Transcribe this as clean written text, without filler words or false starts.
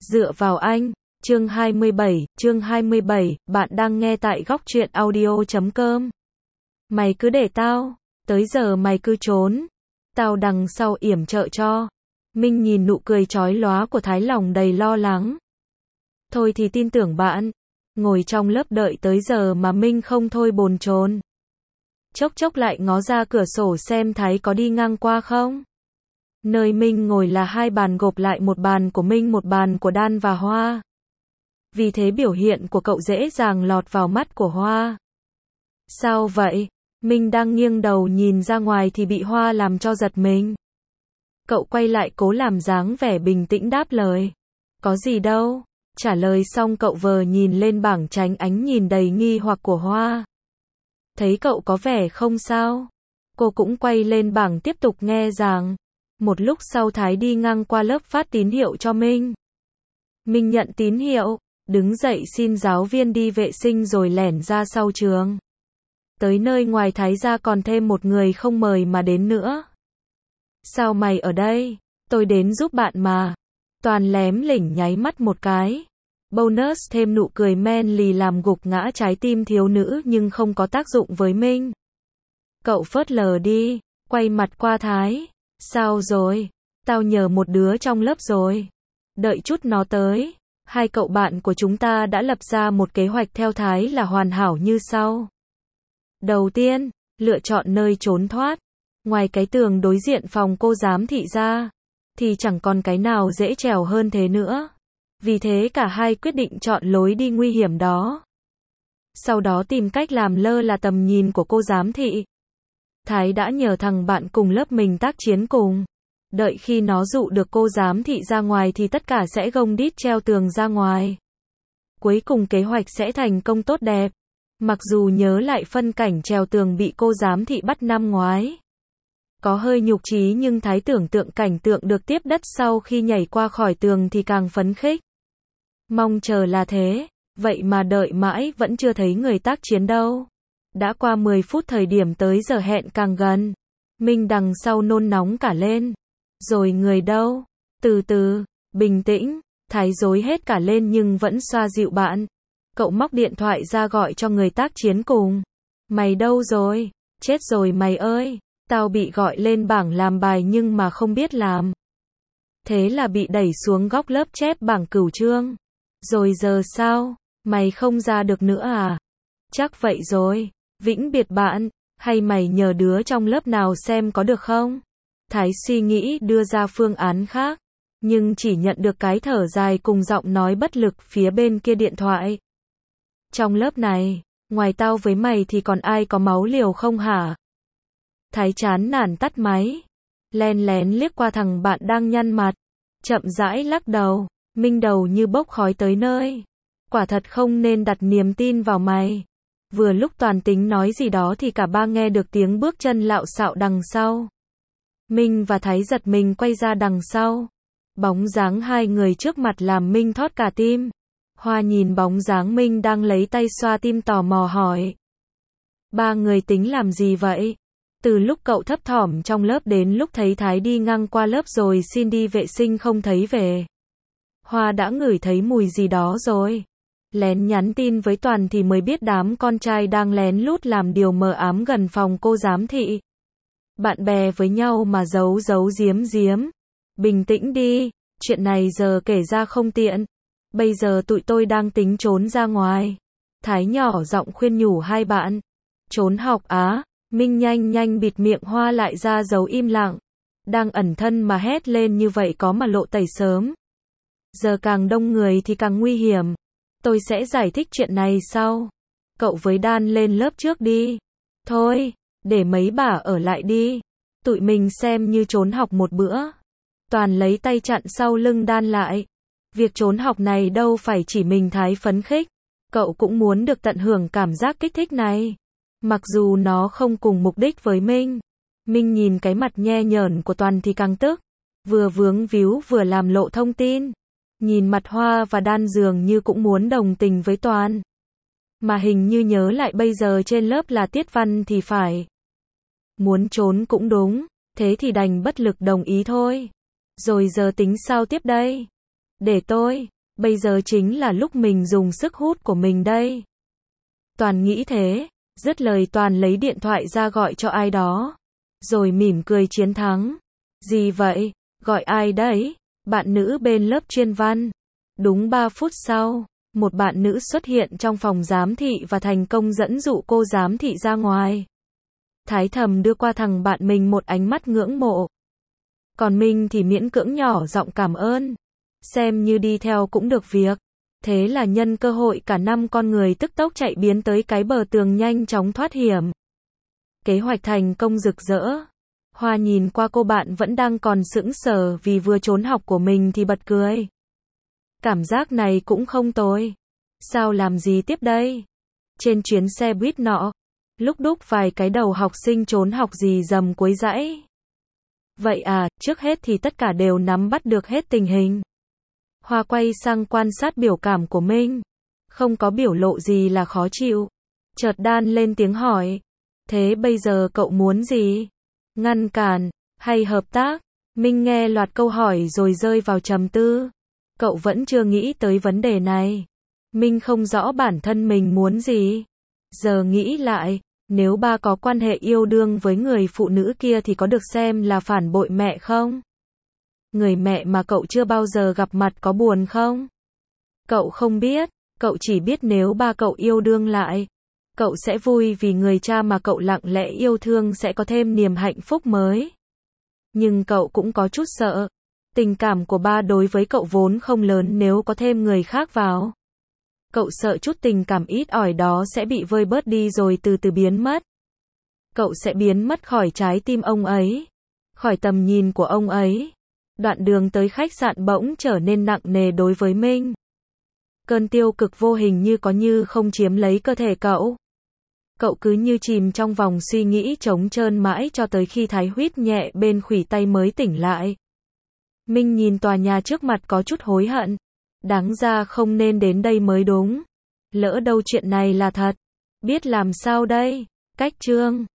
Dựa vào anh. Chương 27, bạn đang nghe tại góc truyện audio.com. Mày cứ để tao, tới giờ mày cứ trốn, tao đằng sau yểm trợ cho. Minh nhìn nụ cười chói lóa của Thái lòng đầy lo lắng. Thôi thì tin tưởng bạn. Ngồi trong lớp đợi tới giờ mà Minh không thôi bồn chồn. Chốc chốc lại ngó ra cửa sổ xem Thái có đi ngang qua không. Nơi Minh ngồi là hai bàn gộp lại, một bàn của Minh, một bàn của Đan và Hoa. Vì thế biểu hiện của cậu dễ dàng lọt vào mắt của Hoa. Sao vậy? Minh đang nghiêng đầu nhìn ra ngoài thì bị Hoa làm cho giật mình. Cậu quay lại cố làm dáng vẻ bình tĩnh đáp lời. Có gì đâu. Trả lời xong cậu vờ nhìn lên bảng tránh ánh nhìn đầy nghi hoặc của Hoa. Thấy cậu có vẻ không sao, cô cũng quay lên bảng tiếp tục nghe giảng. Một lúc sau Thái đi ngang qua lớp phát tín hiệu cho Minh. Minh nhận tín hiệu, đứng dậy xin giáo viên đi vệ sinh rồi lẻn ra sau trường. Tới nơi ngoài Thái ra còn thêm một người không mời mà đến nữa. Sao mày ở đây? Tôi đến giúp bạn mà. Toàn lém lỉnh nháy mắt một cái. Bonus thêm nụ cười men lì làm gục ngã trái tim thiếu nữ nhưng không có tác dụng với Minh. Cậu phớt lờ đi, quay mặt qua Thái. Sao rồi? Tao nhờ một đứa trong lớp rồi. Đợi chút nó tới. Hai cậu bạn của chúng ta đã lập ra một kế hoạch theo Thái là hoàn hảo như sau. Đầu tiên, lựa chọn nơi trốn thoát. Ngoài cái tường đối diện phòng cô giám thị ra, thì chẳng còn cái nào dễ trèo hơn thế nữa. Vì thế cả hai quyết định chọn lối đi nguy hiểm đó. Sau đó tìm cách làm lơ là tầm nhìn của cô giám thị. Thái đã nhờ thằng bạn cùng lớp mình tác chiến cùng. Đợi khi nó dụ được cô giám thị ra ngoài thì tất cả sẽ gông đít treo tường ra ngoài. Cuối cùng kế hoạch sẽ thành công tốt đẹp. Mặc dù nhớ lại phân cảnh trèo tường bị cô giám thị bắt năm ngoái. Có hơi nhục chí nhưng Thái tưởng tượng cảnh tượng được tiếp đất sau khi nhảy qua khỏi tường thì càng phấn khích. Mong chờ là thế, vậy mà đợi mãi vẫn chưa thấy người tác chiến đâu. Đã qua 10 phút thời điểm tới giờ hẹn càng gần. Minh đằng sau nôn nóng cả lên. Rồi người đâu? Từ từ, bình tĩnh. Thái rối hết cả lên nhưng vẫn xoa dịu bạn. Cậu móc điện thoại ra gọi cho người tác chiến cùng. Mày đâu rồi? Chết rồi mày ơi. Tao bị gọi lên bảng làm bài nhưng mà không biết làm. Thế là bị đẩy xuống góc lớp chép bảng cửu chương. Rồi giờ sao? Mày không ra được nữa à? Chắc vậy rồi. Vĩnh biệt bạn. Hay mày nhờ đứa trong lớp nào xem có được không? Thái suy nghĩ đưa ra phương án khác. Nhưng chỉ nhận được cái thở dài cùng giọng nói bất lực phía bên kia điện thoại. Trong lớp này, ngoài tao với mày thì còn ai có máu liều không hả? Thái chán nản tắt máy. Len lén liếc qua thằng bạn đang nhăn mặt. Chậm rãi lắc đầu. Minh đầu như bốc khói tới nơi. Quả thật không nên đặt niềm tin vào mày. Vừa lúc Toàn tính nói gì đó thì cả ba nghe được tiếng bước chân lạo xạo đằng sau. Minh và Thái giật mình quay ra đằng sau. Bóng dáng hai người trước mặt làm Minh thót cả tim. Hoa nhìn bóng dáng Minh đang lấy tay xoa tim tò mò hỏi. Ba người tính làm gì vậy? Từ lúc cậu thấp thỏm trong lớp đến lúc thấy Thái đi ngang qua lớp rồi xin đi vệ sinh không thấy về. Hoa đã ngửi thấy mùi gì đó rồi. Lén nhắn tin với Toàn thì mới biết đám con trai đang lén lút làm điều mờ ám gần phòng cô giám thị. Bạn bè với nhau mà giấu giếm. Bình tĩnh đi, chuyện này giờ kể ra không tiện. Bây giờ tụi tôi đang tính trốn ra ngoài. Thái nhỏ giọng khuyên nhủ hai bạn. Trốn học á? Minh nhanh bịt miệng Hoa lại ra dấu im lặng. Đang ẩn thân mà hét lên như vậy có mà lộ tẩy sớm. Giờ càng đông người thì càng nguy hiểm. Tôi sẽ giải thích chuyện này sau. Cậu với Đan lên lớp trước đi. Thôi, để mấy bà ở lại đi. Tụi mình xem như trốn học một bữa. Toàn lấy tay chặn sau lưng Đan lại. Việc trốn học này đâu phải chỉ mình Thái phấn khích. Cậu cũng muốn được tận hưởng cảm giác kích thích này. Mặc dù nó không cùng mục đích với Minh. Minh nhìn cái mặt nhe nhởn của Toàn thì càng tức. Vừa vướng víu vừa làm lộ thông tin. Nhìn mặt Hoa và Đan dường như cũng muốn đồng tình với Toàn. Mà hình như nhớ lại bây giờ trên lớp là tiết văn thì phải. Muốn trốn cũng đúng. Thế thì đành bất lực đồng ý thôi. Rồi giờ tính sao tiếp đây? Để tôi. Bây giờ chính là lúc mình dùng sức hút của mình đây. Toàn nghĩ thế, dứt lời Toàn lấy điện thoại ra gọi cho ai đó. Rồi mỉm cười chiến thắng. Gì vậy? Gọi ai đấy? Bạn nữ bên lớp chuyên văn. Đúng 3 phút sau, một bạn nữ xuất hiện trong phòng giám thị và thành công dẫn dụ cô giám thị ra ngoài. Thái thầm đưa qua thằng bạn mình một ánh mắt ngưỡng mộ. Còn mình thì miễn cưỡng nhỏ giọng cảm ơn. Xem như đi theo cũng được việc. Thế là nhân cơ hội cả 5 con người tức tốc chạy biến tới cái bờ tường nhanh chóng thoát hiểm. Kế hoạch thành công rực rỡ. Hoa nhìn qua cô bạn vẫn đang còn sững sờ vì vừa trốn học của mình thì bật cười. Cảm giác này cũng không tồi. Sao làm gì tiếp đây? Trên chuyến xe buýt nọ, lúc đúc vài cái đầu học sinh trốn học rì rầm quấy rãy. Vậy à, trước hết thì tất cả đều nắm bắt được hết tình hình. Hoa quay sang quan sát biểu cảm của Minh. Không có biểu lộ gì là khó chịu. Chợt đan lên tiếng hỏi. Thế bây giờ cậu muốn gì? Ngăn cản, hay hợp tác? Minh nghe loạt câu hỏi rồi rơi vào trầm tư. Cậu vẫn chưa nghĩ tới vấn đề này. Minh không rõ bản thân mình muốn gì. Giờ nghĩ lại, nếu ba có quan hệ yêu đương với người phụ nữ kia thì có được xem là phản bội mẹ không? Người mẹ mà cậu chưa bao giờ gặp mặt có buồn không? Cậu không biết, cậu chỉ biết nếu ba cậu yêu đương lại, cậu sẽ vui vì người cha mà cậu lặng lẽ yêu thương sẽ có thêm niềm hạnh phúc mới. Nhưng cậu cũng có chút sợ. Tình cảm của ba đối với cậu vốn không lớn nếu có thêm người khác vào. Cậu sợ chút tình cảm ít ỏi đó sẽ bị vơi bớt đi rồi từ từ biến mất. Cậu sẽ biến mất khỏi trái tim ông ấy, khỏi tầm nhìn của ông ấy. Đoạn đường tới khách sạn bỗng trở nên nặng nề đối với Minh. Cơn tiêu cực vô hình như có như không chiếm lấy cơ thể cậu. Cậu cứ như chìm trong vòng suy nghĩ trống trơn mãi cho tới khi Thái huýt nhẹ bên khuỷu tay mới tỉnh lại. Minh nhìn tòa nhà trước mặt có chút hối hận. Đáng ra không nên đến đây mới đúng. Lỡ đâu chuyện này là thật. Biết làm sao đây? Cách chương